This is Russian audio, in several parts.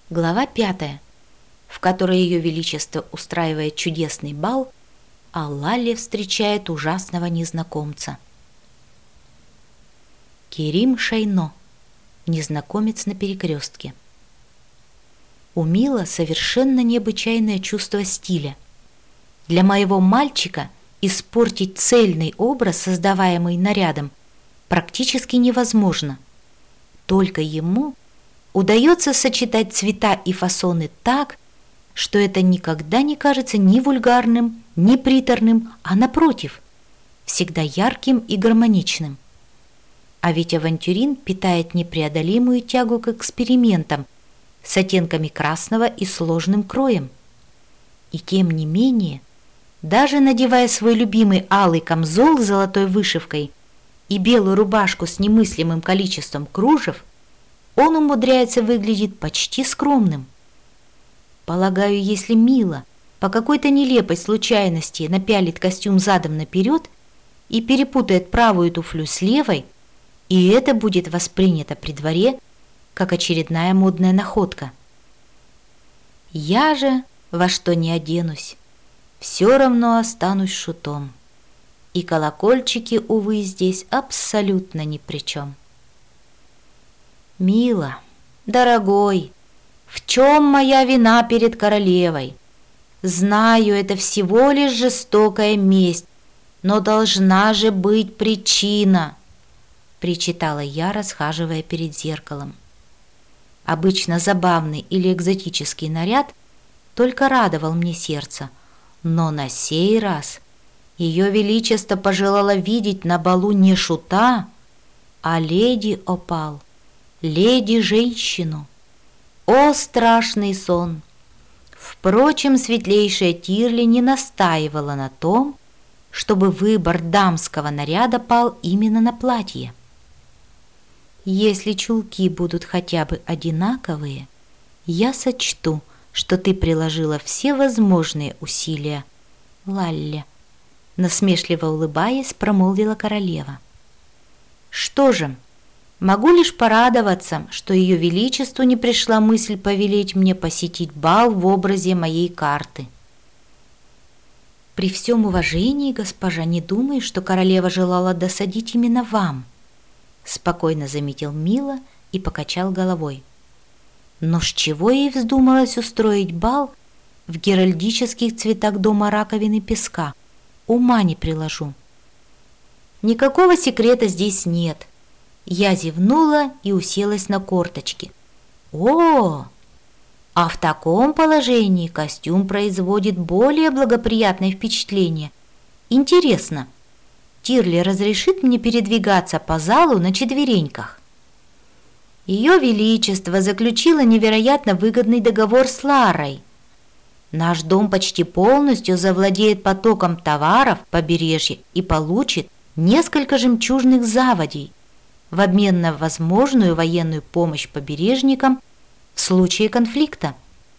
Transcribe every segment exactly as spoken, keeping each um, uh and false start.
Глава пятая, в которой Ее Величество устраивает чудесный бал, а Лалли встречает ужасного незнакомца. Керим Шайно. Незнакомец на перекрестке. У Мила совершенно необычайное чувство стиля. Для моего мальчика испортить цельный образ, создаваемый нарядом, практически невозможно. Только ему удается сочетать цвета и фасоны так, что это никогда не кажется ни вульгарным, ни приторным, а напротив, всегда ярким и гармоничным. А ведь авантюрин питает непреодолимую тягу к экспериментам с оттенками красного и сложным кроем. И тем не менее, даже надевая свой любимый алый камзол с золотой вышивкой и белую рубашку с немыслимым количеством кружев, он умудряется выглядеть почти скромным. Полагаю, если Мила по какой-то нелепой случайности напялит костюм задом наперед и перепутает правую туфлю с левой, и это будет воспринято при дворе как очередная модная находка. Я же во что не оденусь, все равно останусь шутом. И колокольчики, увы, здесь абсолютно ни при чем. Мила, дорогой, в чем моя вина перед королевой? Знаю, это всего лишь жестокая месть, но должна же быть причина, причитала я, расхаживая перед зеркалом. Обычно забавный или экзотический наряд только радовал мне сердце, но на сей раз Ее Величество пожелало видеть на балу не шута, а леди Опал, леди-женщину. О, страшный сон! Впрочем, светлейшая Тирли не настаивала на том, чтобы выбор дамского наряда пал именно на платье. Если чулки будут хотя бы одинаковые, я сочту, что ты приложила все возможные усилия, Лалли, насмешливо улыбаясь, промолвила королева. Что же, могу лишь порадоваться, что Ее Величеству не пришла мысль повелеть мне посетить бал в образе моей карты. При всем уважении, госпожа, не думай, что королева желала досадить именно вам, спокойно заметил Мила и покачал головой. Но с чего ей вздумалось устроить бал в геральдических цветах дома раковины песка? Ума не приложу. Никакого секрета здесь нет. Я зевнула и уселась на корточки. О, а в таком положении костюм производит более благоприятное впечатление. Интересно, Тирли разрешит мне передвигаться по залу на четвереньках? Ее Величество заключило невероятно выгодный договор с Ларой. Наш дом почти полностью завладеет потоком товаров побережья и получит несколько жемчужных заводей в обмен на возможную военную помощь побережникам в случае конфликта.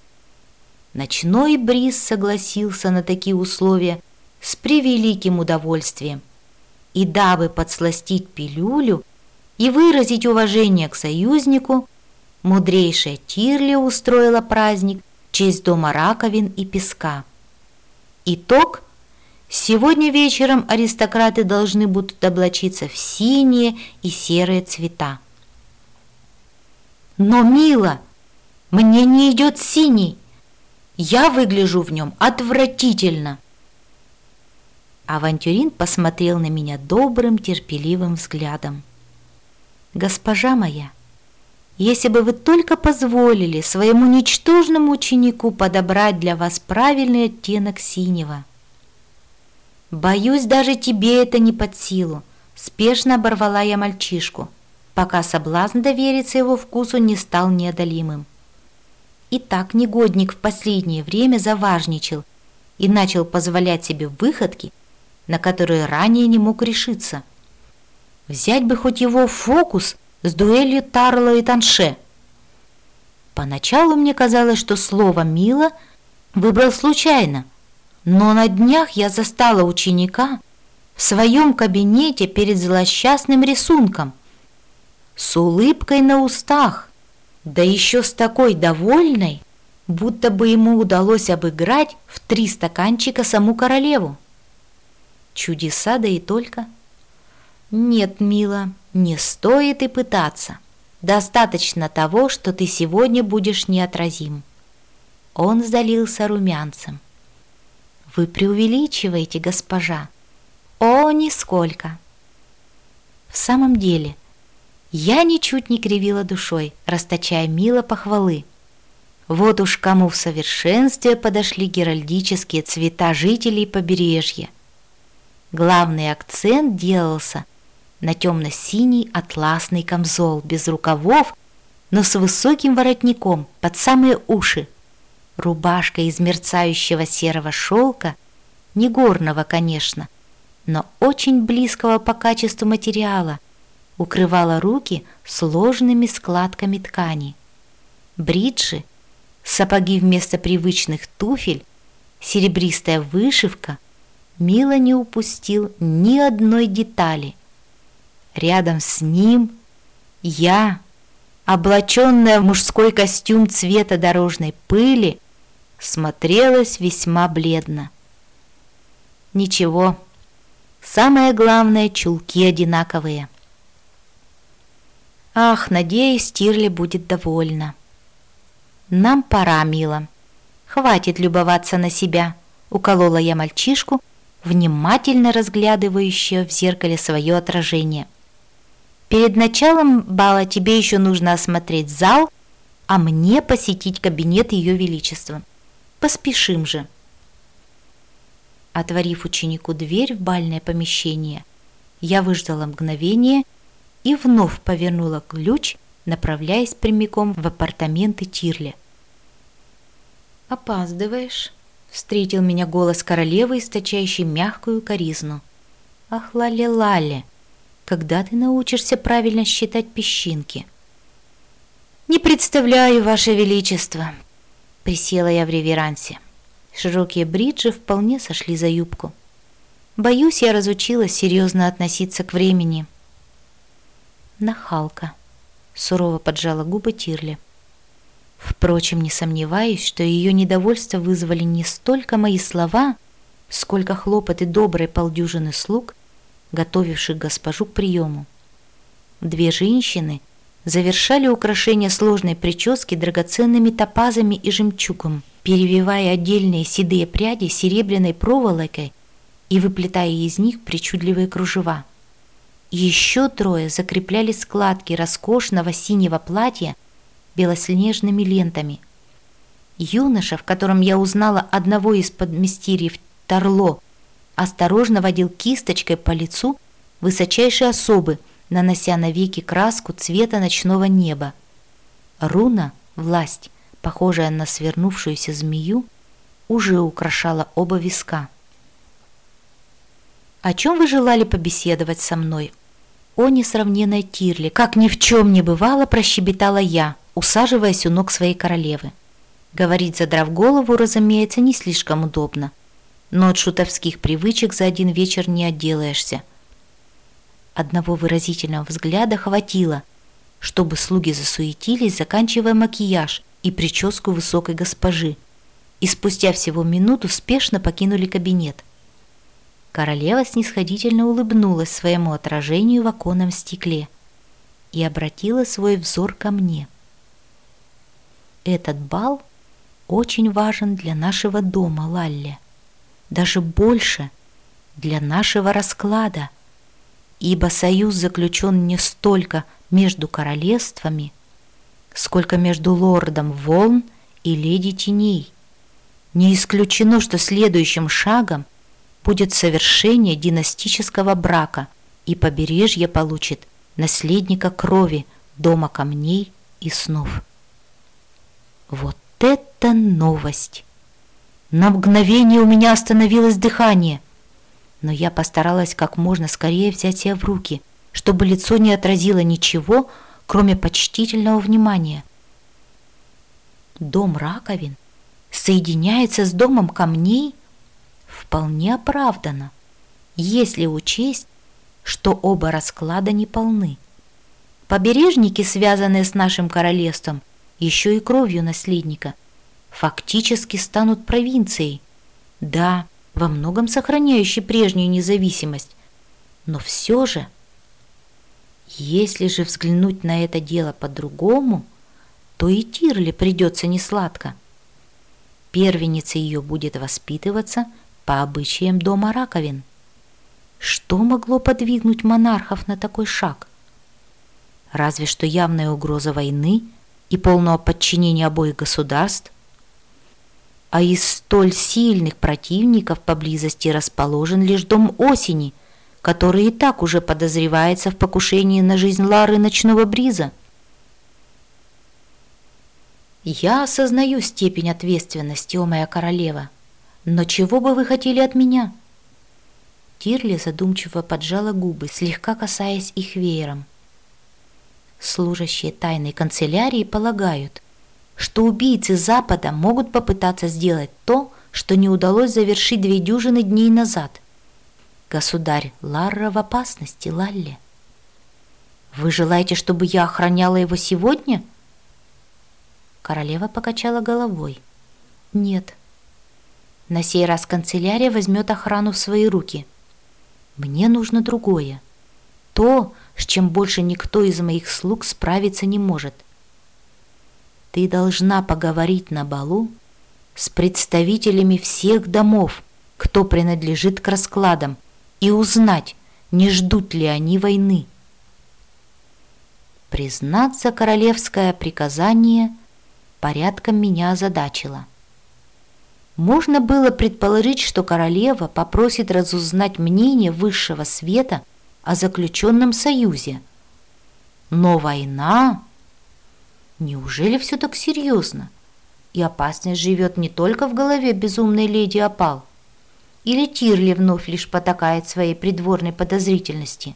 Ночной бриз согласился на такие условия с превеликим удовольствием. И дабы подсластить пилюлю и выразить уважение к союзнику, мудрейшая Тирли устроила праздник в честь дома раковин и песка. Итог: сегодня вечером аристократы должны будут облачиться в синие и серые цвета. Но, Мила, мне не идет синий. Я выгляжу в нем отвратительно. Авантюрин посмотрел на меня добрым, терпеливым взглядом. Госпожа моя, если бы вы только позволили своему ничтожному ученику подобрать для вас правильный оттенок синего. Боюсь, даже тебе это не под силу, спешно оборвала я мальчишку, пока соблазн довериться его вкусу не стал неодолимым. Итак, негодник в последнее время заважничал и начал позволять себе выходки, на которые ранее не мог решиться. Взять бы хоть его фокус с дуэлью Тарла и Танше. Поначалу мне казалось, что слово «Мила» выбрал случайно, но на днях я застала ученика в своем кабинете перед злосчастным рисунком, с улыбкой на устах, да еще с такой довольной, будто бы ему удалось обыграть в три стаканчика саму королеву. Чудеса, да и только. Нет, мила, не стоит и пытаться. Достаточно того, что ты сегодня будешь неотразим. Он залился румянцем. Вы преувеличиваете, госпожа. О, нисколько. В самом деле, я ничуть не кривила душой, расточая мило похвалы. Вот уж кому в совершенстве подошли геральдические цвета жителей побережья. Главный акцент делался на темно-синий атласный камзол без рукавов, но с высоким воротником под самые уши. Рубашка из мерцающего серого шелка, не горного, конечно, но очень близкого по качеству материала, укрывала руки сложными складками ткани. Бриджи, сапоги вместо привычных туфель, серебристая вышивка. Мило не упустил ни одной детали. Рядом с ним я, облаченная в мужской костюм цвета дорожной пыли, смотрелась весьма бледно. Ничего, самое главное, чулки одинаковые. Ах, надеюсь, Тирли будет довольна. Нам пора, мила. Хватит любоваться на себя, уколола я мальчишку, внимательно разглядывающего в зеркале свое отражение. Перед началом бала тебе еще нужно осмотреть зал, а мне посетить кабинет Ее Величества. Поспешим же. Отворив ученику дверь в бальное помещение, я выждала мгновение и вновь повернула ключ, направляясь прямиком в апартаменты Тирли. «Опаздываешь», — встретил меня голос королевы, источающий мягкую коризну. «Ах, лале-лале, когда ты научишься правильно считать песчинки?» «Не представляю, Ваше Величество», — присела я в реверансе. Широкие бриджи вполне сошли за юбку. Боюсь, я разучилась серьезно относиться к времени. «Нахалка», — сурово поджала губы Тирли. Впрочем, не сомневаюсь, что ее недовольство вызвали не столько мои слова, сколько хлопоты доброй полдюжины слуг, готовивших госпожу к приему. Две женщины завершали украшение сложной прически драгоценными топазами и жемчугом, перевивая отдельные седые пряди серебряной проволокой и выплетая из них причудливые кружева. Еще трое закрепляли складки роскошного синего платья белоснежными лентами. Юноша, в котором я узнала одного из подмастерьев Тарло, осторожно водил кисточкой по лицу высочайшей особы, нанося на веки краску цвета ночного неба. Руна, власть, похожая на свернувшуюся змею, уже украшала оба виска. «О чем вы желали побеседовать со мной?» «О несравненной Тирли, как ни в чем не бывало, прощебетала я, усаживаясь у ног своей королевы. Говорить, задрав голову, разумеется, не слишком удобно, но от шутовских привычек за один вечер не отделаешься. Одного выразительного взгляда хватило, чтобы слуги засуетились, заканчивая макияж и прическу высокой госпожи, и спустя всего минуту спешно покинули кабинет. Королева снисходительно улыбнулась своему отражению в оконном стекле и обратила свой взор ко мне. «Этот бал очень важен для нашего дома, Лалли, даже больше для нашего расклада, ибо союз заключен не столько между королевствами, сколько между лордом волн и леди теней. Не исключено, что следующим шагом будет совершение династического брака, и побережье получит наследника крови, дома камней и снов». Вот это новость! На мгновение у меня остановилось дыхание, но я постаралась как можно скорее взять себя в руки, чтобы лицо не отразило ничего, кроме почтительного внимания. Дом раковин соединяется с домом камней? Вполне оправдано, если учесть, что оба расклада неполны. Побережники, связанные с нашим королевством, еще и кровью наследника, фактически станут провинцией. Да, во многом сохраняющей прежнюю независимость, но все же, если же взглянуть на это дело по-другому, то и Тирле придется несладко. Первенница ее будет воспитываться по обычаям дома раковин. Что могло подвигнуть монархов на такой шаг? Разве что явная угроза войны и полного подчинения обоих государств. А из столь сильных противников поблизости расположен лишь дом Осени, который и так уже подозревается в покушении на жизнь Лары Ночного Бриза. Я осознаю степень ответственности, о моя королева, но чего бы вы хотели от меня? Тирле задумчиво поджала губы, слегка касаясь их веером. Служащие тайной канцелярии полагают, что убийцы Запада могут попытаться сделать то, что не удалось завершить две дюжины дней назад. Государь Ларра в опасности, Лалли. Вы желаете, чтобы я охраняла его сегодня? Королева покачала головой. Нет. На сей раз канцелярия возьмет охрану в свои руки. Мне нужно другое. То, с чем больше никто из моих слуг справиться не может. Ты должна поговорить на балу с представителями всех домов, кто принадлежит к раскладам, и узнать, не ждут ли они войны. Признаться, королевское приказание порядком меня озадачило. Можно было предположить, что королева попросит разузнать мнение высшего света о заключенном союзе. Но война... Неужели все так серьезно? И опасность живет не только в голове безумной леди Опал? Или Тирле вновь лишь потакает своей придворной подозрительности?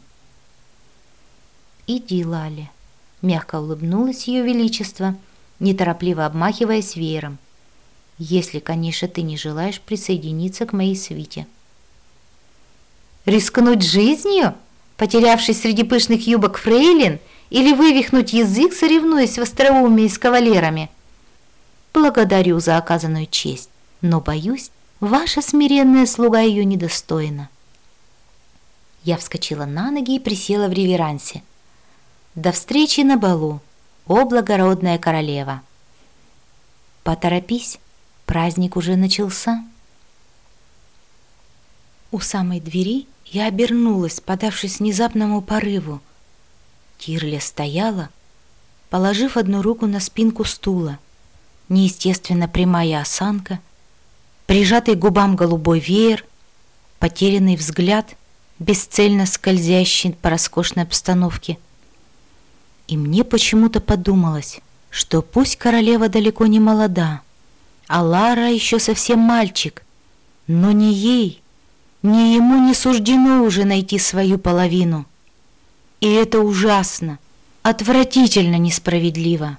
«Иди, Лалли», — мягко улыбнулось ее величество, неторопливо обмахиваясь веером. «Если, конечно, ты не желаешь присоединиться к моей свите». «Рискнуть жизнью, потерявшись среди пышных юбок фрейлин, или вывихнуть язык, соревнуясь в остроумии с кавалерами? Благодарю за оказанную честь, но, боюсь, ваша смиренная слуга ее недостойна». Я вскочила на ноги и присела в реверансе. «До встречи на балу, о благородная королева!» «Поторопись, праздник уже начался». У самой двери я обернулась, подавшись внезапному порыву. Тирле стояла, положив одну руку на спинку стула. Неестественно прямая осанка, прижатый к губам голубой веер, потерянный взгляд, бесцельно скользящий по роскошной обстановке. И мне почему-то подумалось, что пусть королева далеко не молода, а Лара еще совсем мальчик, но ни ей, ни ему не суждено уже найти свою половину. И это ужасно, отвратительно несправедливо.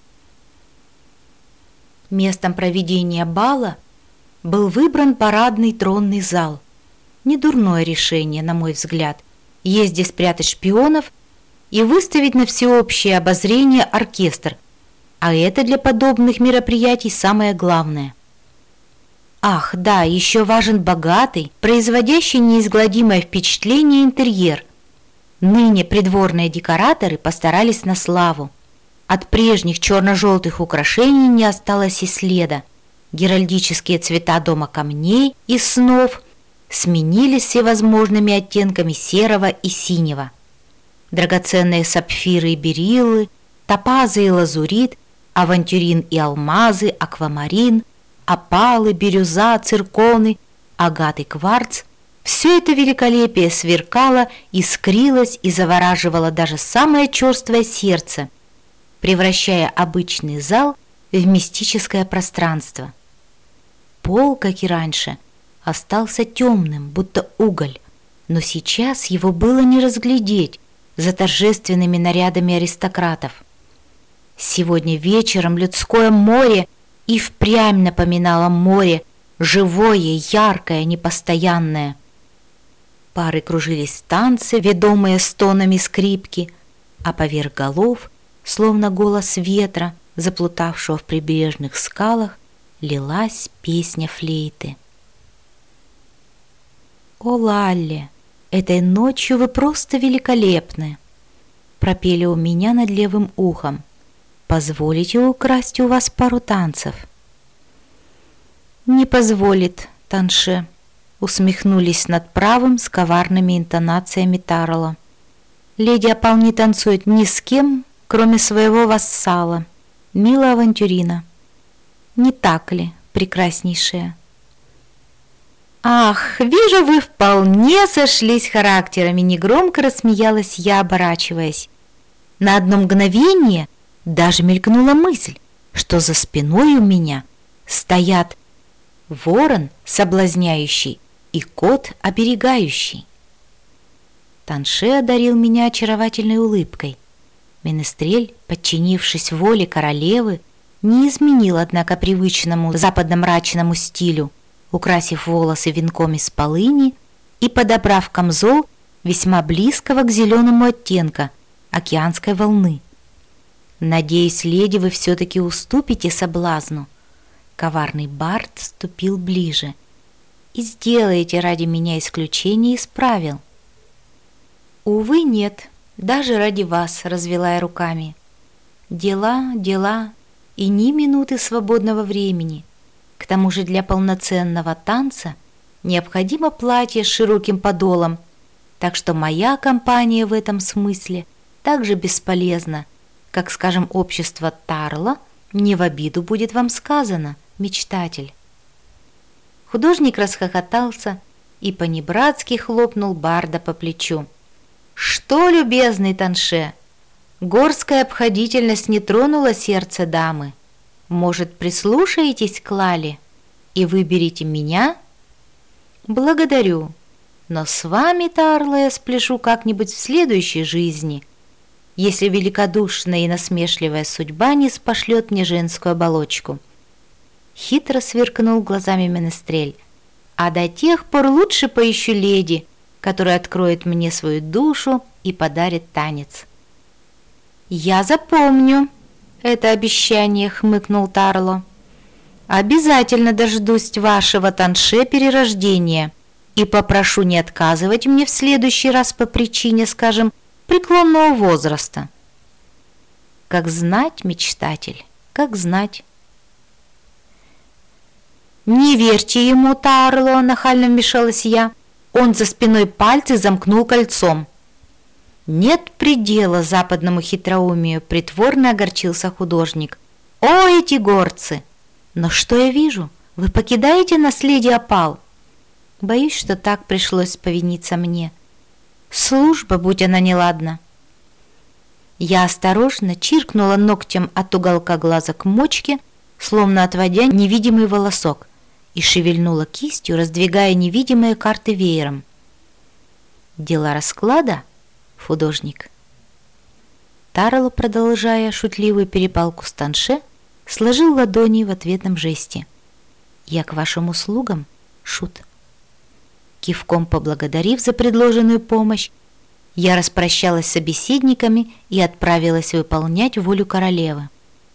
Местом проведения бала был выбран парадный тронный зал. Недурное решение, на мой взгляд, есть где спрятать шпионов и выставить на всеобщее обозрение оркестр, а это для подобных мероприятий самое главное. Ах, да, еще важен богатый, производящий неизгладимое впечатление интерьер. Ныне придворные декораторы постарались на славу. От прежних черно-желтых украшений не осталось и следа. Геральдические цвета дома камней и снов сменились всевозможными оттенками серого и синего. Драгоценные сапфиры и бериллы, топазы и лазурит, авантюрин и алмазы, аквамарин, опалы, бирюза, цирконы, агат и кварц — все это великолепие сверкало, искрилось и завораживало даже самое черствое сердце, превращая обычный зал в мистическое пространство. Пол, как и раньше, остался темным, будто уголь, но сейчас его было не разглядеть за торжественными нарядами аристократов. Сегодня вечером людское море и впрямь напоминало море, живое, яркое, непостоянное. Пары кружились в танце, ведомые стонами скрипки, а поверх голов, словно голос ветра, заплутавшего в прибрежных скалах, лилась песня флейты. «О, Лалли, этой ночью вы просто великолепны!» пропели у меня над левым ухом. «Позволите украсть у вас пару танцев?» «Не позволит, Танше», усмехнулись над правым с коварными интонациями Тарла. «Леди Опал не танцует ни с кем, кроме своего вассала, милая авантюрина. Не так ли, прекраснейшая?» «Ах, вижу, вы вполне сошлись характерами», — негромко рассмеялась я, оборачиваясь. На одно мгновение даже мелькнула мысль, что за спиной у меня стоят ворон соблазняющий и кот оберегающий. Танше одарил меня очаровательной улыбкой. Менестрель, подчинившись воле королевы, не изменил, однако, привычному западно-мрачному стилю, украсив волосы венком из полыни и подобрав камзол весьма близкого к зеленому оттенка океанской волны. «Надеюсь, леди, вы все-таки уступите соблазну». Коварный бард ступил ближе. «И сделаете ради меня исключение из правил». «Увы, нет, даже ради вас», — развела я руками. «Дела, дела и ни минуты свободного времени. К тому же для полноценного танца необходимо платье с широким подолом, так что моя компания в этом смысле так же бесполезна, как, скажем, общество Тарла, не в обиду будет вам сказано, мечтатель». Художник расхохотался и понебратски хлопнул барда по плечу. «Что, любезный Танше, горская обходительность не тронула сердце дамы? Может, прислушаетесь к Лале и выберете меня?» «Благодарю, но с вами, Тарла, я спляшу как-нибудь в следующей жизни, если великодушная и насмешливая судьба не спошлет мне женскую оболочку». Хитро сверкнул глазами Менестрель. «А до тех пор лучше поищу леди, которая откроет мне свою душу и подарит танец». «Я запомню это обещание», — хмыкнул Тарло. «Обязательно дождусь вашего Танше перерождения и попрошу не отказывать мне в следующий раз по причине, скажем, преклонного возраста». «Как знать, мечтатель, как знать». «Не верьте ему, Тарло», — нахально вмешалась я. Он за спиной пальцы замкнул кольцом. «Нет предела западному хитроумию», — притворно огорчился художник. «О, эти горцы! Но что я вижу? Вы покидаете наследие Опал?» «Боюсь, что так пришлось повиниться мне. Служба, будь она неладна». Я осторожно чиркнула ногтем от уголка глаза к мочке, словно отводя невидимый волосок, и шевельнула кистью, раздвигая невидимые карты веером. «Дела расклада, художник?» Тарло, продолжая шутливую перепалку с Танше, сложил ладони в ответном жесте. «Я к вашим услугам, шут». Кивком поблагодарив за предложенную помощь, я распрощалась с собеседниками и отправилась выполнять волю королевы.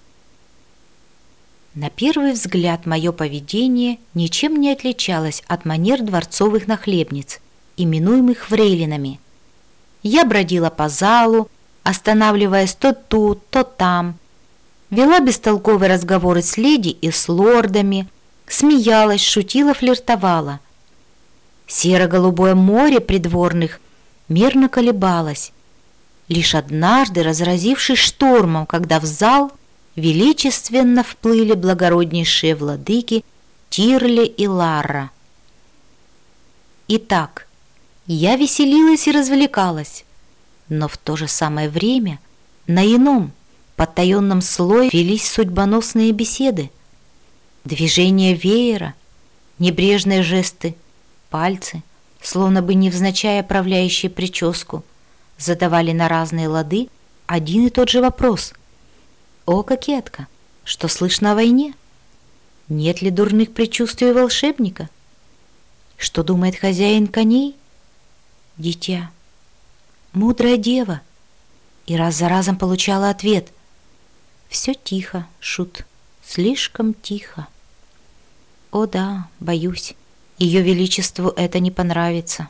На первый взгляд мое поведение ничем не отличалось от манер дворцовых нахлебниц, именуемых фрейлинами. Я бродила по залу, останавливаясь то тут, то там, вела бестолковые разговоры с леди и с лордами, смеялась, шутила, флиртовала. Серо-голубое море придворных мерно колебалось, лишь однажды разразившись штормом, когда в зал величественно вплыли благороднейшие владыки Тирли и Ларра. Итак, я веселилась и развлекалась, но в то же самое время на ином, потаенном слое велись судьбоносные беседы. Движения веера, небрежные жесты, пальцы, словно бы невзначай оправляющие прическу, задавали на разные лады один и тот же вопрос. «О, кокетка, что слышно о войне? Нет ли дурных предчувствий волшебника? Что думает хозяин коней? Дитя, мудрая дева». И раз за разом получала ответ. Все тихо, Шут, слишком тихо. О да, боюсь, Ее Величеству это не понравится.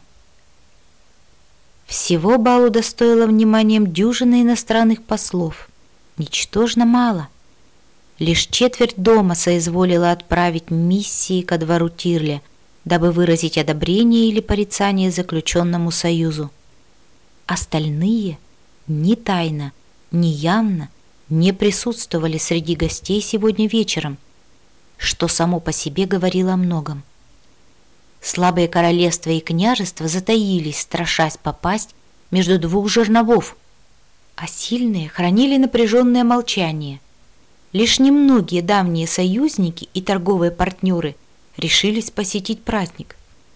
Всего бал удостоило вниманием дюжины иностранных послов. Ничтожно мало. Лишь четверть дома соизволила отправить миссии ко двору Тирля, дабы выразить одобрение или порицание заключенному союзу. Остальные ни тайно, ни явно не присутствовали среди гостей сегодня вечером, что само по себе говорило о многом. Слабые королевства и княжества затаились, страшась попасть между двух жерновов, а сильные хранили напряженное молчание. Лишь немногие давние союзники и торговые партнеры решились посетить праздник.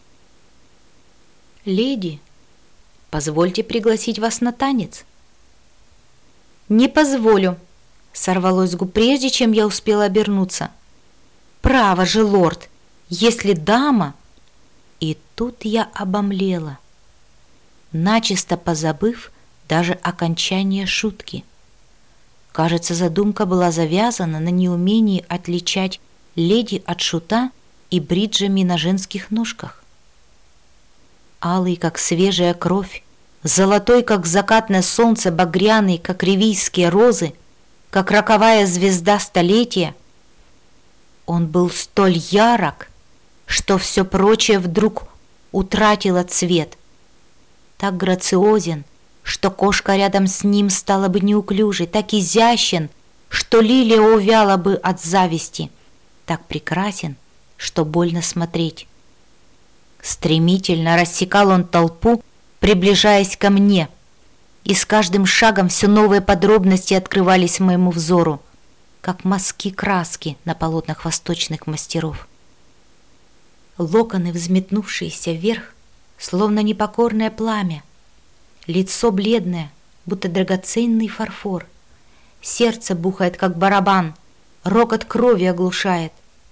«Леди, позвольте пригласить вас на танец». «Не позволю», — сорвалось с губ, прежде чем я успела обернуться. «Право же, лорд, если дама...» И тут я обомлела, начисто позабыв даже окончание шутки. Кажется, задумка была завязана на неумении отличать леди от шута и бриджами на женских ножках. Алый, как свежая кровь, золотой, как закатное солнце, багряный, как ривийские розы, как роковая звезда столетия. Он был столь ярок, что все прочее вдруг утратило цвет. Так грациозен, что кошка рядом с ним стала бы неуклюжей, так изящен, что лилия увяла бы от зависти, так прекрасен, что больно смотреть. Стремительно рассекал он толпу, приближаясь ко мне, и с каждым шагом все новые подробности открывались моему взору, как мазки краски на полотнах восточных мастеров. Локоны, взметнувшиеся вверх, словно непокорное пламя, лицо бледное, будто драгоценный фарфор, сердце бухает, как барабан, рокот крови оглушает.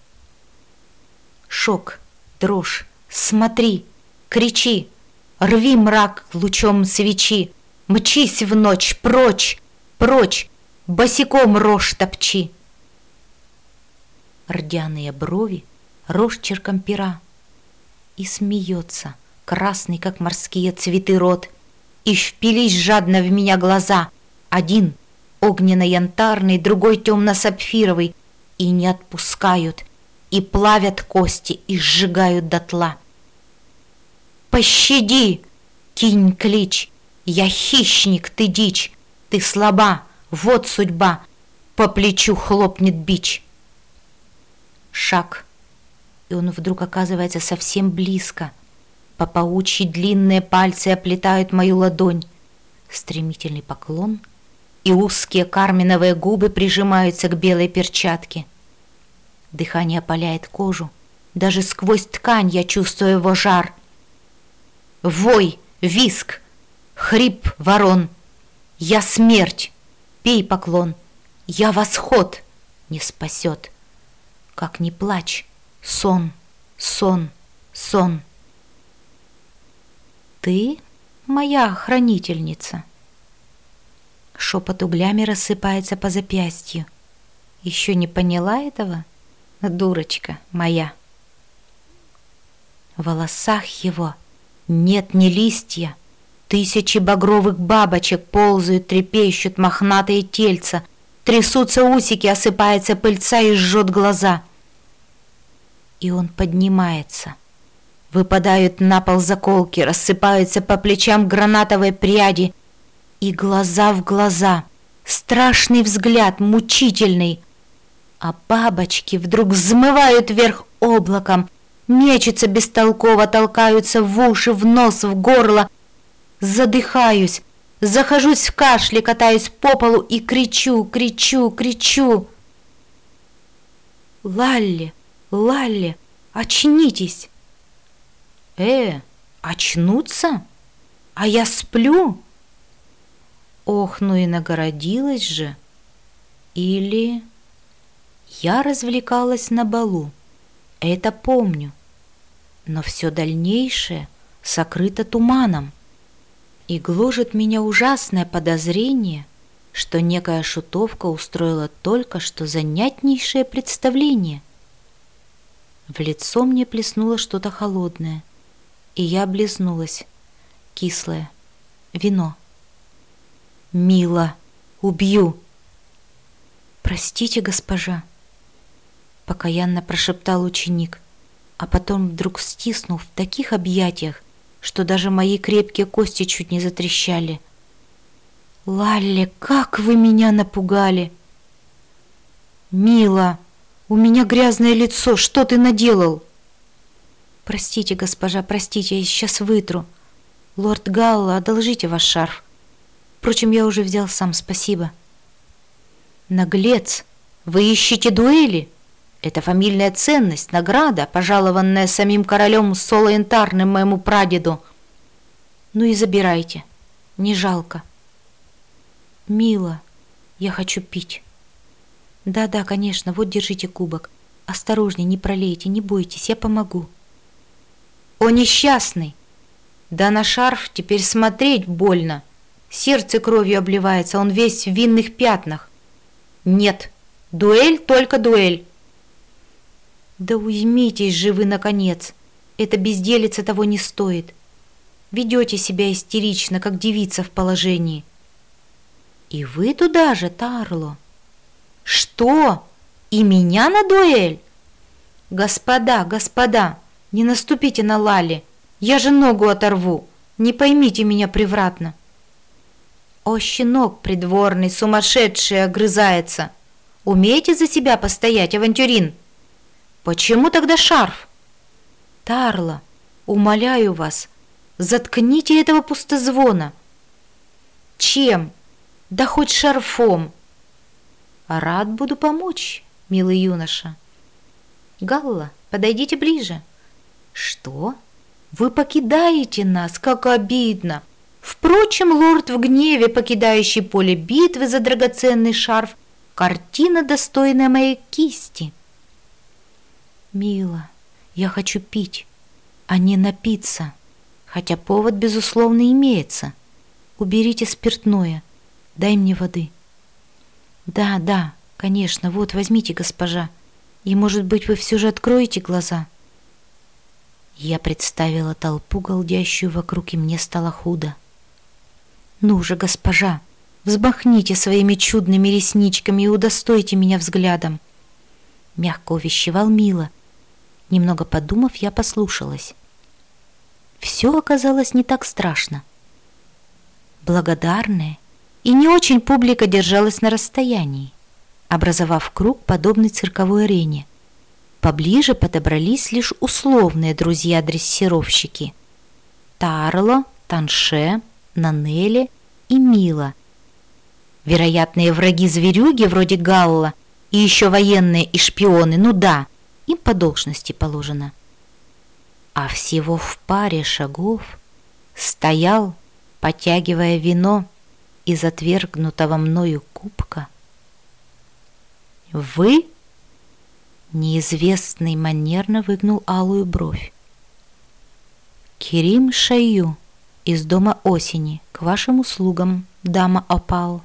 Шок, дрожь, смотри, кричи, рви мрак лучом свечи, мчись в ночь, прочь, прочь, босиком рожь топчи. Рдяные брови росчерком пера, и смеется красный, как морские цветы, рот, и впились жадно в меня глаза, один огненно-янтарный, другой темно-сапфировый, и не отпускают, и плавят кости, и сжигают дотла. «Пощади!» — кинь клич, «Я хищник, ты дичь, ты слаба, вот судьба, по плечу хлопнет бич». Шаг, и он вдруг оказывается совсем близко. По паучьи длинные пальцы оплетают мою ладонь. Стремительный поклон, и узкие карминовые губы прижимаются к белой перчатке. Дыхание опаляет кожу. Даже сквозь ткань я чувствую его жар. Вой, виск, хрип ворон. Я смерть, пей поклон. Я восход, не спасет. Как не плачь, сон, сон, сон. Ты моя хранительница. Шепот углями рассыпается по запястью. Еще не поняла этого, дурочка моя? В волосах его нет ни листья. Тысячи багровых бабочек ползают, трепещут мохнатые тельца. Трясутся усики, осыпается пыльца и жжет глаза. И он поднимается. Выпадают на пол заколки, рассыпаются по плечам гранатовые пряди. И глаза в глаза. Страшный взгляд, мучительный. А бабочки вдруг взмывают вверх облаком, мечутся бестолково, толкаются в уши, в нос, в горло. Задыхаюсь. Захожусь в кашле, катаюсь по полу и кричу, кричу, кричу. Лалли, Лалли, очнитесь. Э, очнуться? А я сплю? Ох, ну и нагородилась же. Или... Я развлекалась на балу, это помню. Но все дальнейшее сокрыто туманом. И гложет меня ужасное подозрение, что некая шутовка устроила только что занятнейшее представление. В лицо мне плеснуло что-то холодное, и я облизнулась. Кислое. Вино. «Мила, убью!» «Простите, госпожа», — покаянно прошептал ученик, а потом вдруг стиснул в таких объятиях, что даже мои крепкие кости чуть не затрещали. «Лалли, как вы меня напугали!» «Мила, у меня грязное лицо, что ты наделал?» «Простите, госпожа, простите, я сейчас вытру. Лорд Галла, одолжите ваш шарф. Впрочем, я уже взял сам, спасибо». «Наглец! Вы ищете дуэли? Это фамильная ценность, награда, пожалованная самим королем Соло-Янтарным моему прадеду. Ну и забирайте, не жалко». «Мила, я хочу пить». «Да-да, конечно, вот держите кубок. Осторожней, не пролейте, не бойтесь, я помогу». «О, несчастный! Да на шарф теперь смотреть больно. Сердце кровью обливается, он весь в винных пятнах. Нет, дуэль только дуэль». «Да уймитесь же вы, наконец! Эта безделица того не стоит. Ведете себя истерично, как девица в положении». «И вы туда же, Тарло?» «Что? И меня на дуэль?» «Господа, господа, не наступите на Лалли, я же ногу оторву, не поймите меня превратно». «О, щенок придворный, сумасшедший, огрызается! Умеете за себя постоять, авантюрин? Почему тогда шарф?» «Тарло, умоляю вас, заткните этого пустозвона». «Чем? Да хоть шарфом». «Рад буду помочь, милый юноша». «Галла, подойдите ближе». «Что? Вы покидаете нас, как обидно!» Впрочем, лорд в гневе, покидающий поле битвы за драгоценный шарф, картина, достойная моей кисти. «Мила, я хочу пить, а не напиться, хотя повод, безусловно, имеется. Уберите спиртное, дай мне воды». «Да, да, конечно, вот, возьмите, госпожа, и, может быть, вы все же откроете глаза». Я представила толпу, галдящую вокруг, и мне стало худо. «Ну же, госпожа, взмахните своими чудными ресничками и удостойте меня взглядом», — мягко увещевал Мила. Немного подумав, я послушалась. Все оказалось не так страшно. Благодарная и не очень публика держалась на расстоянии, образовав круг, подобный цирковой арене. Поближе подобрались лишь условные друзья-дрессировщики — Тарло, Танше, Нанелли и Мила. Вероятные враги-зверюги вроде Галла и еще военные и шпионы, ну да, им по должности положено. А всего в паре шагов стоял, потягивая вино из отвергнутого мною кубка, «Вы?» Неизвестный манерно выгнул алую бровь. «Керим Шаю из дома осени, к вашим услугам, дама Опал».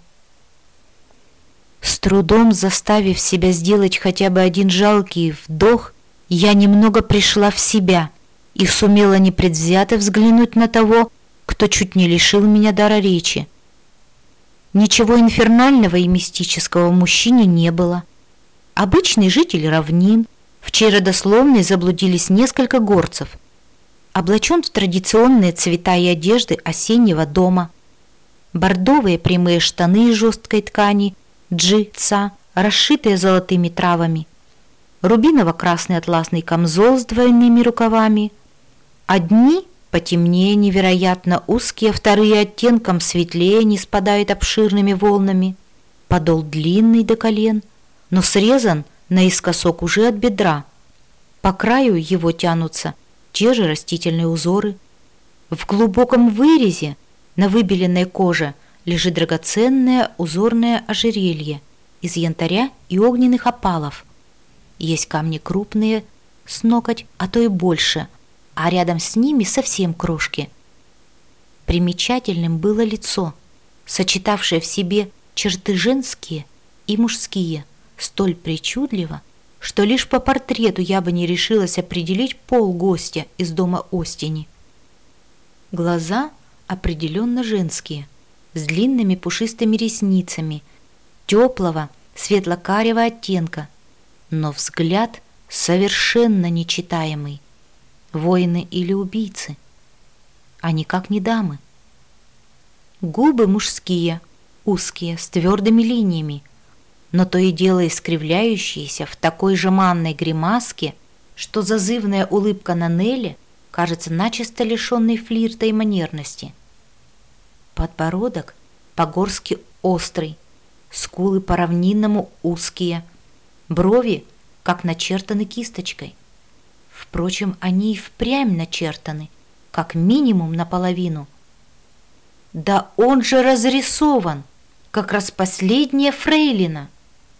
С трудом заставив себя сделать хотя бы один жалкий вдох, я немного пришла в себя и сумела непредвзято взглянуть на того, кто чуть не лишил меня дара речи. Ничего инфернального и мистического в мужчине не было. Обычный житель равнин, в чьей родословной заблудились несколько горцев, облачен в традиционные цвета и одежды осеннего дома. Бордовые прямые штаны из жесткой ткани, джи-ца, расшитые золотыми травами, рубиново-красный атласный камзол с двойными рукавами. Одни потемнее невероятно узкие, вторые оттенком светлее не спадают обширными волнами. Подол длинный до колен, но срезан наискосок уже от бедра. По краю его тянутся те же растительные узоры. В глубоком вырезе на выбеленной коже лежит драгоценное узорное ожерелье из янтаря и огненных опалов. Есть камни крупные, с ноготь, а то и больше, а рядом с ними совсем крошки. Примечательным было лицо, сочетавшее в себе черты женские и мужские столь причудливо, что лишь по портрету я бы не решилась определить пол гостя из дома Остини. Глаза определенно женские, с длинными пушистыми ресницами, теплого светло-карего оттенка, но взгляд совершенно нечитаемый. Воины или убийцы, а никак не дамы. Губы мужские, узкие, с твердыми линиями, но то и дело искривляющиеся в такой же манной гримаске, что зазывная улыбка на Нелле кажется начисто лишенной флирта и манерности. Подбородок по-горски острый, скулы по-равнинному узкие, брови как начертаны кисточкой. Впрочем, они и впрямь начертаны, как минимум наполовину. Да он же разрисован, как раз последняя фрейлина.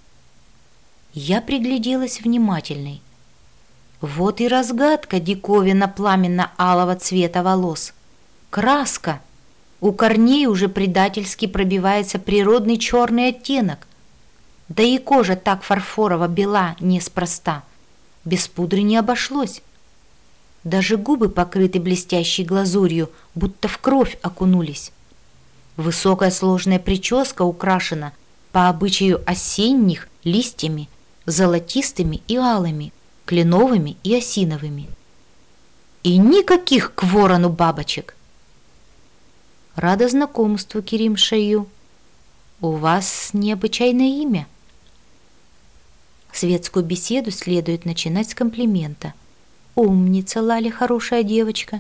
Я пригляделась внимательной. Вот и разгадка диковина пламенно-алого цвета волос. Краска. У корней уже предательски пробивается природный черный оттенок. Да и кожа так фарфорово бела неспроста. Без пудры не обошлось. Даже губы покрыты блестящей глазурью, будто в кровь окунулись. Высокая сложная прическа украшена по обычаю осенних листьями, золотистыми и алыми, кленовыми и осиновыми. И никаких к ворону бабочек. Рада знакомству, Керим Шайю. У вас необычайное имя. Светскую беседу следует начинать с комплимента. «Умница, Лали, хорошая девочка».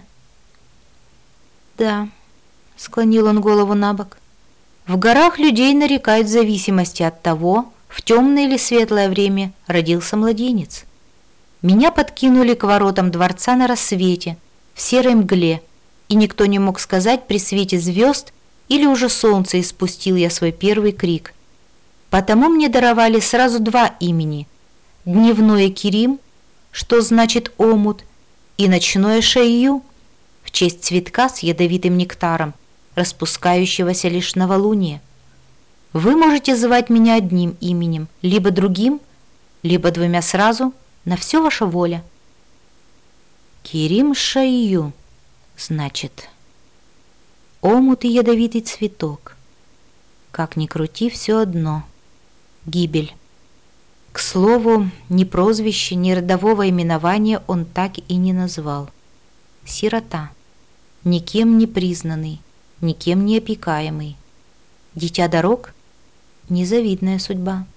«Да», — склонил он голову на бок, — «в горах людей нарекают в зависимости от того, в темное или светлое время родился младенец. Меня подкинули к воротам дворца на рассвете, в серой мгле, и никто не мог сказать, при свете звезд или уже солнце испустил я свой первый крик. Потому мне даровали сразу два имени — дневное Керим, что значит омут, и ночное Шайю, в честь цветка с ядовитым нектаром, распускающегося лишь в новолуние. Вы можете звать меня одним именем, либо другим, либо двумя сразу, на все ваша воля». Керим Шайю, значит, омут и ядовитый цветок. Как ни крути, все одно — гибель. К слову, ни прозвища, ни родового именования он так и не назвал. Сирота, никем не признанный, никем не опекаемый. Дитя дорог — незавидная судьба.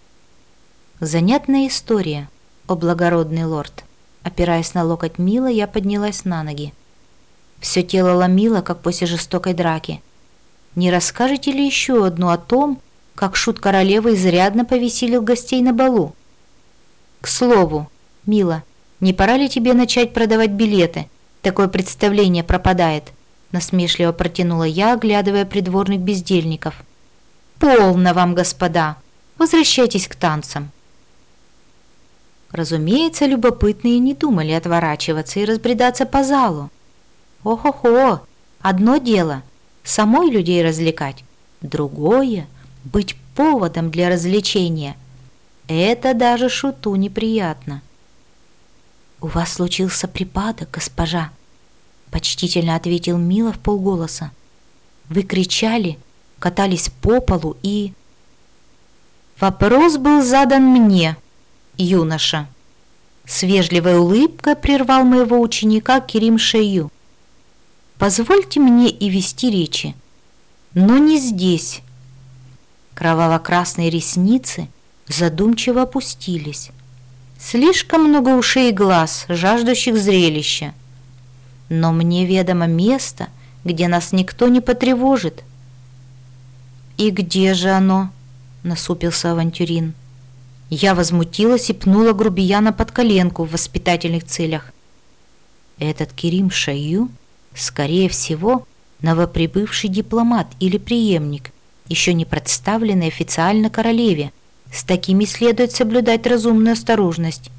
Занятная история, о благородный лорд. Опираясь на локоть Мила, я поднялась на ноги. Все тело ломило, как после жестокой драки. Не расскажете ли еще одну о том, как шут королевы изрядно повеселил гостей на балу? К слову, Мила, не пора ли тебе начать продавать билеты? Такое представление пропадает, насмешливо протянула я, оглядывая придворных бездельников. Полно вам, господа, возвращайтесь к танцам. Разумеется, любопытные не думали отворачиваться и разбредаться по залу. Ох-охо, одно дело — самой людей развлекать, другое — быть поводом для развлечения. Это даже шуту неприятно. «У вас случился припадок, госпожа», — почтительно ответил Мила вполголоса. «Вы кричали, катались по полу и...» «Вопрос был задан мне, юноша», — с вежливой улыбкой прервал моего ученика Керим Шайю. «Позвольте мне и вести речи, но не здесь». Кроваво-красные ресницы задумчиво опустились. Слишком много ушей и глаз, жаждущих зрелища. Но мне ведомо место, где нас никто не потревожит. «И где же оно?» — насупился авантюрин. Я возмутилась и пнула грубияна под коленку в воспитательных целях. Этот Керим Шайю, скорее всего, новоприбывший дипломат или преемник, еще не представленный официально королеве. С такими следует соблюдать разумную осторожность.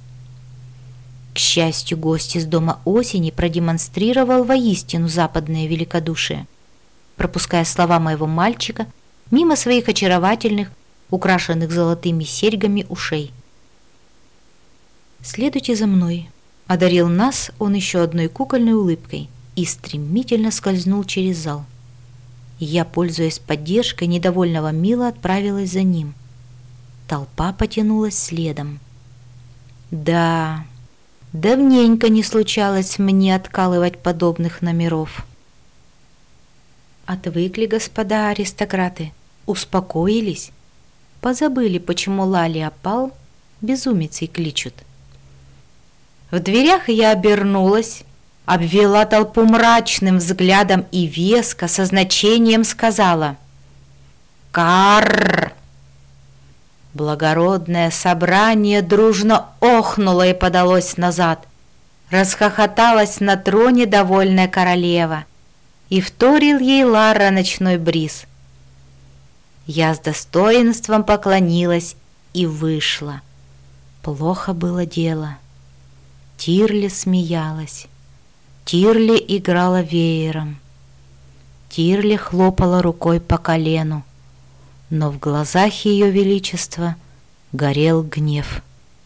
К счастью, гость из дома Осени продемонстрировал воистину западное великодушие. Пропуская слова моего мальчика, мимо своих очаровательных, украшенных золотыми серьгами ушей. «Следуйте за мной», — одарил нас он еще одной кукольной улыбкой и стремительно скользнул через зал. Я, пользуясь поддержкой недовольного Мила, отправилась за ним. Толпа потянулась следом. Да, давненько не случалось мне откалывать подобных номеров. Отвыкли, господа аристократы, успокоились, позабыли, почему Лали опал, безумицей кличут. В дверях я обернулась, обвела толпу мрачным взглядом и веско со значением сказала: «Карр!» Благородное собрание дружно охнуло и подалось назад. Расхохоталась на троне довольная королева, и вторил ей Лара ночной бриз. Я с достоинством поклонилась и вышла. Плохо было дело. Тирли смеялась. Тирли играла веером. Тирли хлопала рукой по колену. Но в глазах ее величества горел гнев.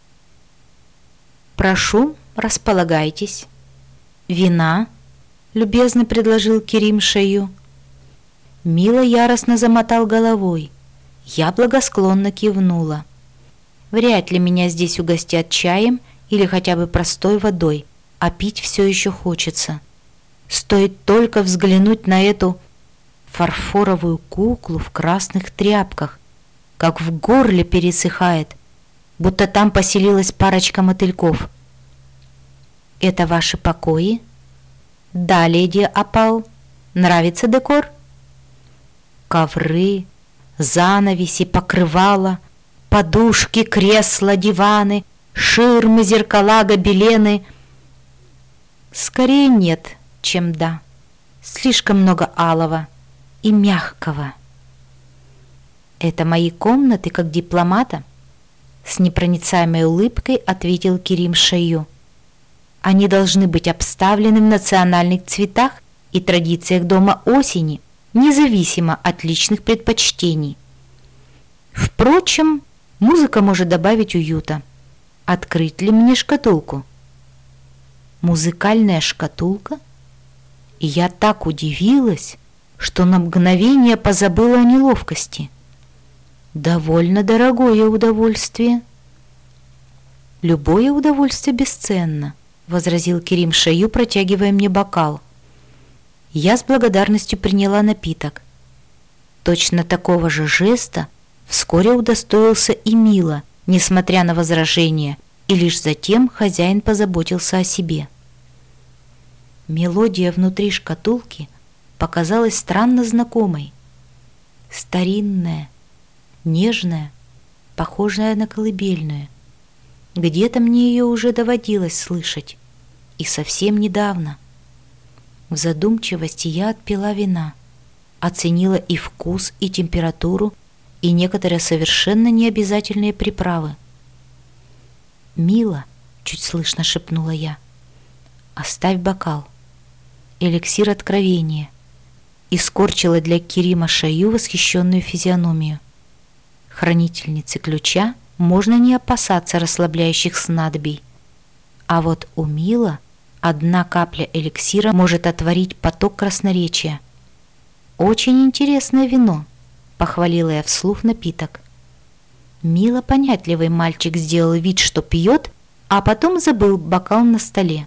«Прошу, располагайтесь. Вина?» — любезно предложил Керим Шейю. Мила яростно замотал головой. Я благосклонно кивнула. Вряд ли меня здесь угостят чаем или хотя бы простой водой, а пить все еще хочется. Стоит только взглянуть на эту фарфоровую куклу в красных тряпках, как в горле пересыхает, будто там поселилась парочка мотыльков. «Это ваши покои?» «Да, леди Опал. Нравится декор?» Ковры, занавеси, покрывала, подушки, кресла, диваны, ширмы, зеркала, гобелены. Скорее нет, чем да. Слишком много алого и мягкого. «Это мои комнаты, как дипломата?» С непроницаемой улыбкой ответил Керим Шейю. «Они должны быть обставлены в национальных цветах и традициях дома осени, независимо от личных предпочтений. Впрочем, музыка может добавить уюта. Открыть ли мне шкатулку?» Музыкальная шкатулка? И я так удивилась, что на мгновение позабыла о неловкости. Довольно дорогое удовольствие. «Любое удовольствие бесценно», — возразил Керим Шейю, протягивая мне бокал. Я с благодарностью приняла напиток. Точно такого же жеста вскоре удостоился и Мила, несмотря на возражения, и лишь затем хозяин позаботился о себе. Мелодия внутри шкатулки показалась странно знакомой. Старинная, нежная, похожая на колыбельную. Где-то мне ее уже доводилось слышать, и совсем недавно. В задумчивости я отпила вина, оценила и вкус, и температуру, и некоторые совершенно необязательные приправы. «Мила», — чуть слышно шепнула я, — «оставь бокал. Эликсир откровения», и скорчила для Керима Шейю восхищенную физиономию. Хранительнице ключа можно не опасаться расслабляющих снадобий, а вот у Мила одна капля эликсира может отворить поток красноречия. «Очень интересное вино», — похвалила я вслух напиток. Мило понятливый мальчик сделал вид, что пьет, а потом забыл бокал на столе.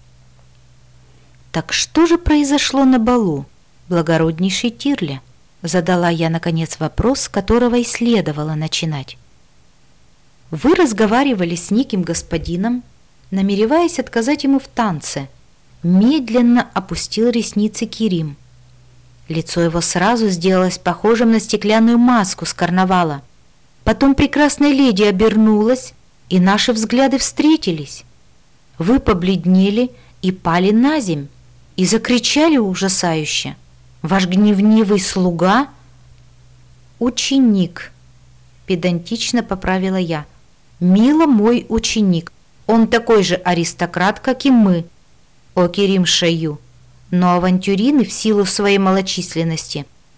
«Так что же произошло на балу, благороднейший Тирли?» Задала я, наконец, вопрос, с которого и следовало начинать. «Вы разговаривали с неким господином, намереваясь отказать ему в танце», медленно опустил ресницы Керим. Лицо его сразу сделалось похожим на стеклянную маску с карнавала. Потом прекрасная леди обернулась, и наши взгляды встретились. Вы побледнели и пали на земь, и закричали ужасающе. Ваш гневливый слуга — ученик, педантично поправила я. Мила мой ученик. Он такой же аристократ, как и мы, о Керим Шейю. Но авантюрины в силу своей малочисленности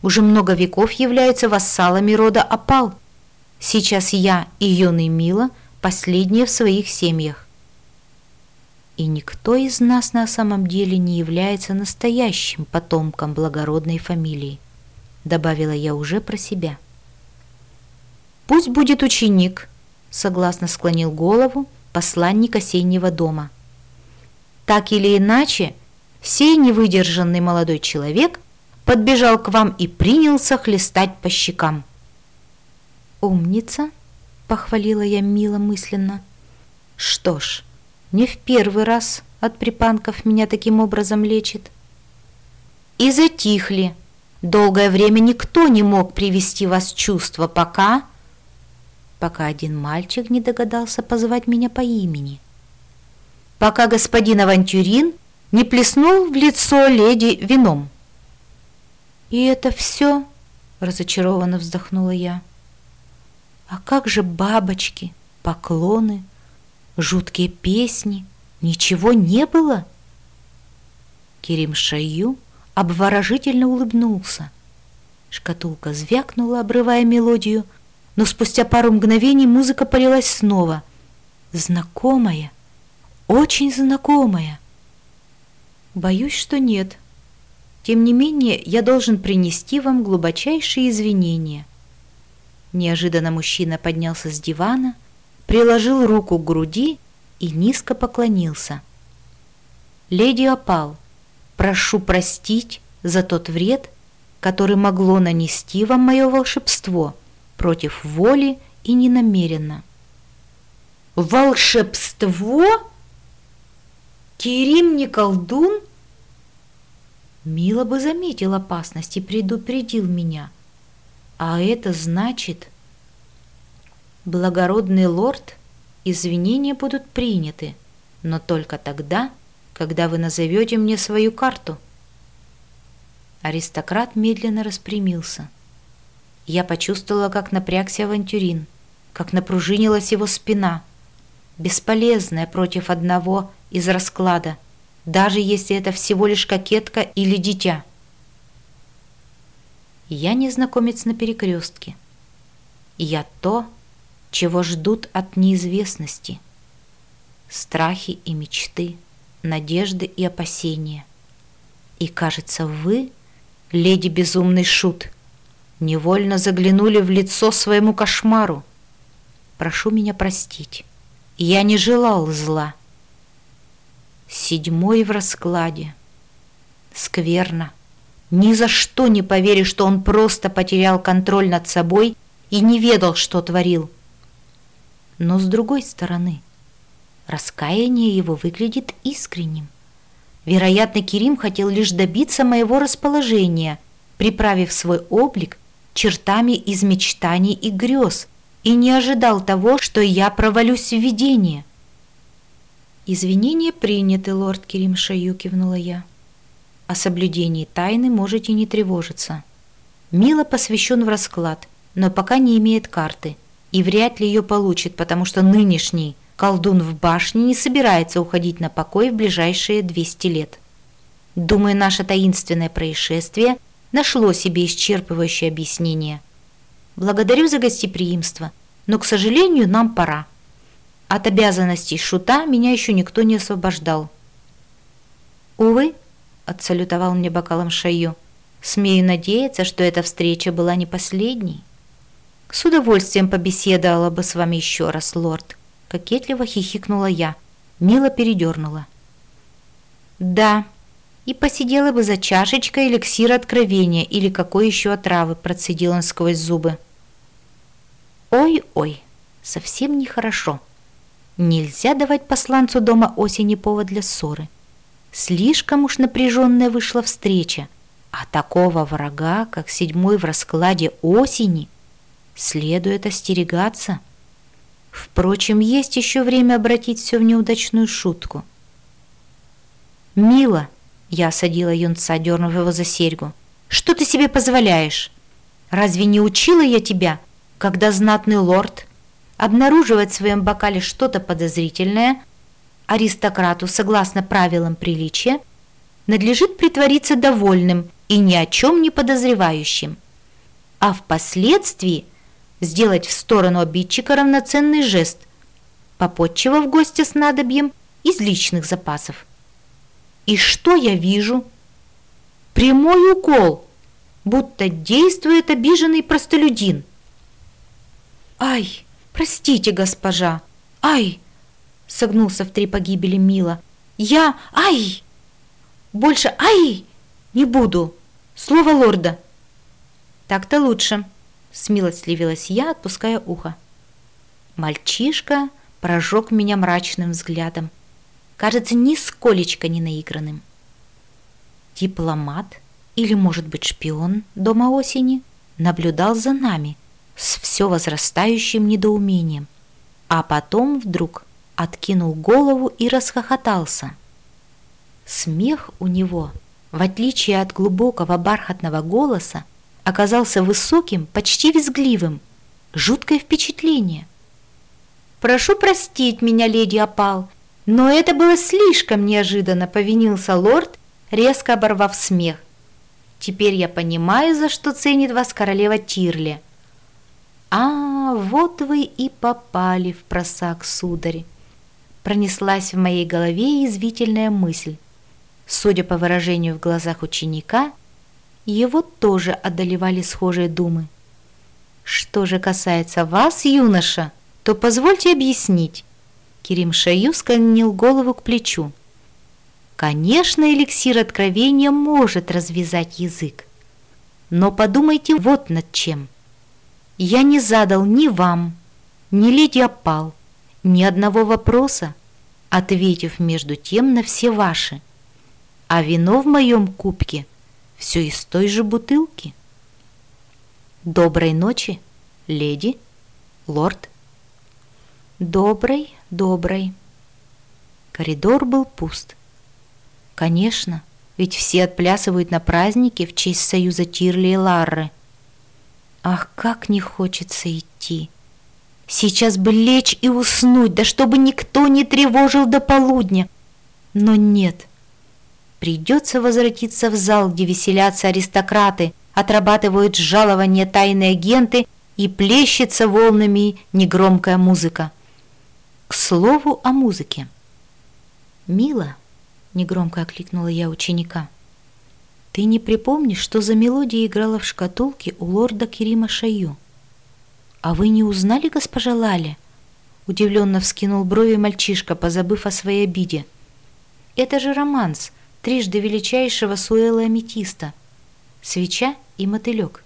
уже много веков являются вассалами рода Опал. Сейчас я и юный Мила последние в своих семьях. И никто из нас на самом деле не является настоящим потомком благородной фамилии, добавила я уже про себя. Пусть будет ученик, согласно склонил голову посланник осеннего дома. Так или иначе, сей невыдержанный молодой человек подбежал к вам и принялся хлестать по щекам. «Умница!» — похвалила я Мила мысленно. «Что ж, не в первый раз от припадков меня таким образом лечит». И затихли. Долгое время никто не мог привести вас в чувство, пока... пока один мальчик не догадался позвать меня по имени. Пока господин Авантюрин не плеснул в лицо леди вином. «И это все?» — разочарованно вздохнула я. «А как же бабочки, поклоны, жуткие песни? Ничего не было?» Керим Шайю обворожительно улыбнулся. Шкатулка звякнула, обрывая мелодию, но спустя пару мгновений музыка полилась снова. Знакомая, очень знакомая. «Боюсь, что нет. Тем не менее, я должен принести вам глубочайшие извинения». Неожиданно мужчина поднялся с дивана, приложил руку к груди и низко поклонился. «Леди Опал, прошу простить за тот вред, который могло нанести вам мое волшебство против воли и ненамеренно». «Волшебство? Керим не колдун?» Мила бы заметил опасность и предупредил меня. А это значит... «Благородный лорд, извинения будут приняты, но только тогда, когда вы назовете мне свою карту». Аристократ медленно распрямился. Я почувствовала, как напрягся Авантюрин, как напружинилась его спина, бесполезная против одного из расклада, даже если это всего лишь кокетка или дитя. Я незнакомец на перекрестке. Я то, чего ждут от неизвестности. Страхи и мечты, надежды и опасения. И, кажется, вы, леди Безумный Шут, невольно заглянули в лицо своему кошмару. Прошу меня простить. Я не желал зла. Седьмой в раскладе. Скверно. Ни за что не поверю, что он просто потерял контроль над собой и не ведал, что творил. Но с другой стороны, раскаяние его выглядит искренним. Вероятно, Керим хотел лишь добиться моего расположения, приправив свой облик чертами из мечтаний и грез, и не ожидал того, что я провалюсь в видение. «Извинения приняты, лорд Керим Шайю», — кивнула я. «О соблюдении тайны можете не тревожиться. Мила посвящен в расклад, но пока не имеет карты, и вряд ли ее получит, потому что нынешний колдун в башне не собирается уходить на покой в ближайшие двести лет. Думаю, наше таинственное происшествие нашло себе исчерпывающее объяснение. Благодарю за гостеприимство, но, к сожалению, нам пора. От обязанностей шута меня еще никто не освобождал». «Увы», — отсалютовал мне бокалом Шайю, «смею надеяться, что эта встреча была не последней». «С удовольствием побеседовала бы с вами еще раз, лорд», — кокетливо хихикнула я. Мила передернула. «Да, и посидела бы за чашечкой эликсира откровения или какой еще отравы», — процедил он сквозь зубы. «Ой-ой, совсем нехорошо. Нельзя давать посланцу дома осени повод для ссоры. Слишком уж напряженная вышла встреча, а такого врага, как седьмой в раскладе осени, следует остерегаться. Впрочем, есть еще время обратить все в неудачную шутку». «Мила», — я осадила юнца, дернув его за серьгу, — «что ты себе позволяешь? Разве не учила я тебя, когда знатный лорд обнаруживает в своем бокале что-то подозрительное, аристократу, согласно правилам приличия, надлежит притвориться довольным и ни о чем не подозревающим, а впоследствии сделать в сторону обидчика равноценный жест, попотчевав гостя снадобьем из личных запасов. И что я вижу? Прямой укол, будто действует обиженный простолюдин. «Ай, простите, госпожа! Ай!» — согнулся в три погибели Мила. «Я... Ай! Больше ай! Не буду! Слово лорда!» «Так-то лучше!» — смилостливилась я, отпуская ухо. Мальчишка прожег меня мрачным взглядом, кажется, нисколечко не наигранным. Дипломат или, может быть, шпион дома осени наблюдал за нами с все возрастающим недоумением, а потом вдруг откинул голову и расхохотался. Смех у него, в отличие от глубокого бархатного голоса, оказался высоким, почти визгливым. Жуткое впечатление. «Прошу простить меня, леди Опал, но это было слишком неожиданно», — повинился лорд, резко оборвав смех. «Теперь я понимаю, за что ценит вас королева Тирли». «А, вот вы и попали в просак, сударь», — пронеслась в моей голове язвительная мысль. Судя по выражению в глазах ученика, его тоже одолевали схожие думы. «Что же касается вас, юноша, то позвольте объяснить». Керим Шаю склонил голову к плечу. «Конечно, эликсир откровения может развязать язык. Но подумайте вот над чем. Я не задал ни вам, ни леди Опал ни одного вопроса, ответив между тем на все ваши. А вино в моем кубке все из той же бутылки. Доброй ночи, леди, лорд». «Доброй, доброй». Коридор был пуст. Конечно, ведь все отплясывают на празднике в честь союза Тирли и Ларры. Ах, как не хочется идти. Сейчас бы лечь и уснуть, да чтобы никто не тревожил до полудня. Но нет. Придется возвратиться в зал, где веселятся аристократы, отрабатывают жалования тайные агенты и плещется волнами негромкая музыка. К слову о музыке. «Мила», — негромко окликнула я ученика, — «ты не припомнишь, что за мелодия играла в шкатулке у лорда Керима Шаю?» «А вы не узнали, госпожа Лаля?» — удивленно вскинул брови мальчишка, позабыв о своей обиде. «Это же романс трижды величайшего Суэла Аметиста, свеча и мотылек».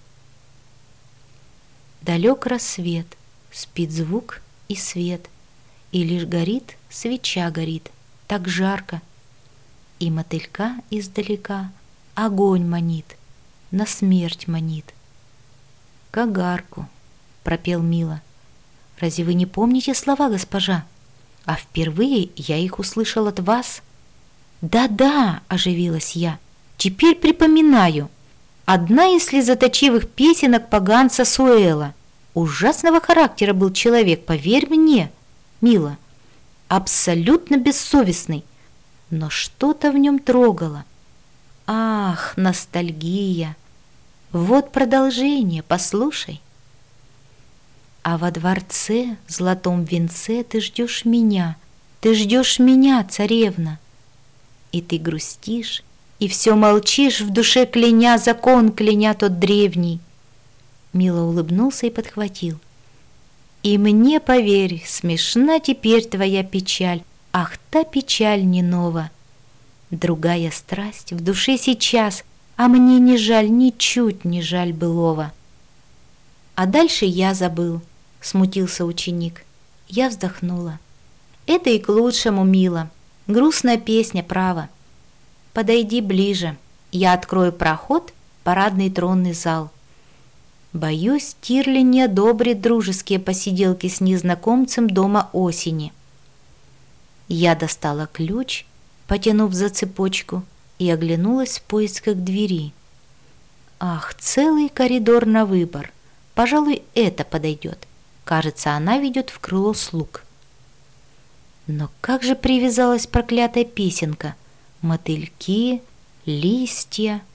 Далек рассвет, спит звук и свет, и лишь горит свеча горит, так жарко, и мотылька издалека огонь манит, на смерть манит. «Кагарку», — пропел Мила. «Разве вы не помните слова, госпожа? А впервые я их услышал от вас». «Да-да», — оживилась я, — «теперь припоминаю. Одна из слезоточивых песенок поганца Суэла. Ужасного характера был человек, поверь мне, Мила, абсолютно бессовестный, но что-то в нем трогало. Ах, ностальгия! Вот продолжение, послушай. А во дворце, золотом венце, ты ждешь меня, ты ждешь меня, царевна. И ты грустишь, и все молчишь, в душе кляня закон, кляня тот древний». Мила улыбнулся и подхватил. «И мне, поверь, смешна теперь твоя печаль, ах, та печаль не нова. Другая страсть в душе сейчас, а мне не жаль, ничуть не жаль былого». «А дальше я забыл», — смутился ученик. Я вздохнула. «Это и к лучшему, Мила. Грустная песня, право. Подойди ближе, я открою проход в парадный тронный зал. Боюсь, Тирли не одобрит дружеские посиделки с незнакомцем дома осени». Я достала ключ, потянув за цепочку, и оглянулась в поисках двери. Ах, целый коридор на выбор. Пожалуй, это подойдет. Кажется, она ведет в крыло слуг. Но как же привязалась проклятая песенка? Мотыльки, листья.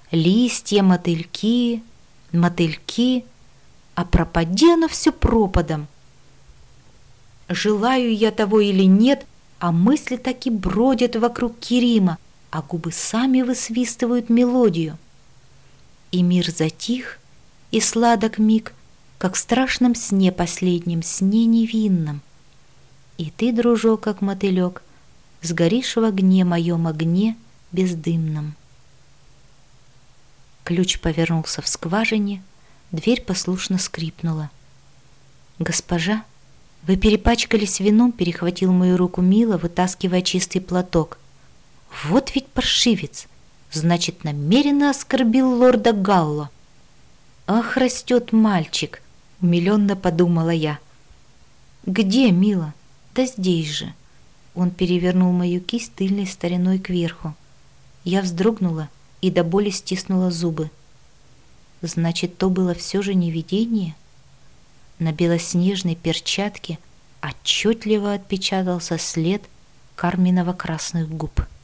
Листья, мотыльки, мотыльки, а пропади оно все пропадом. Желаю я того или нет, а мысли так и бродят вокруг Керима, а губы сами высвистывают мелодию. И мир затих, и сладок миг, как в страшном сне, последнем сне невинном. И ты, дружок, как мотылек, сгоришь в огне моем огне бездымном. Ключ повернулся в скважине, дверь послушно скрипнула. «Госпожа, вы перепачкались вином», — перехватил мою руку Мила, вытаскивая чистый платок. «Вот ведь паршивец! Значит, намеренно оскорбил лорда Галло». «Ах, растет мальчик!» — умиленно подумала я. «Где, Мила?» «Да здесь же». Он перевернул мою кисть тыльной стороной кверху. Я вздрогнула и до боли стиснула зубы. Значит, то было все же не видение? На белоснежной перчатке отчетливо отпечатался след карминово-красных губ.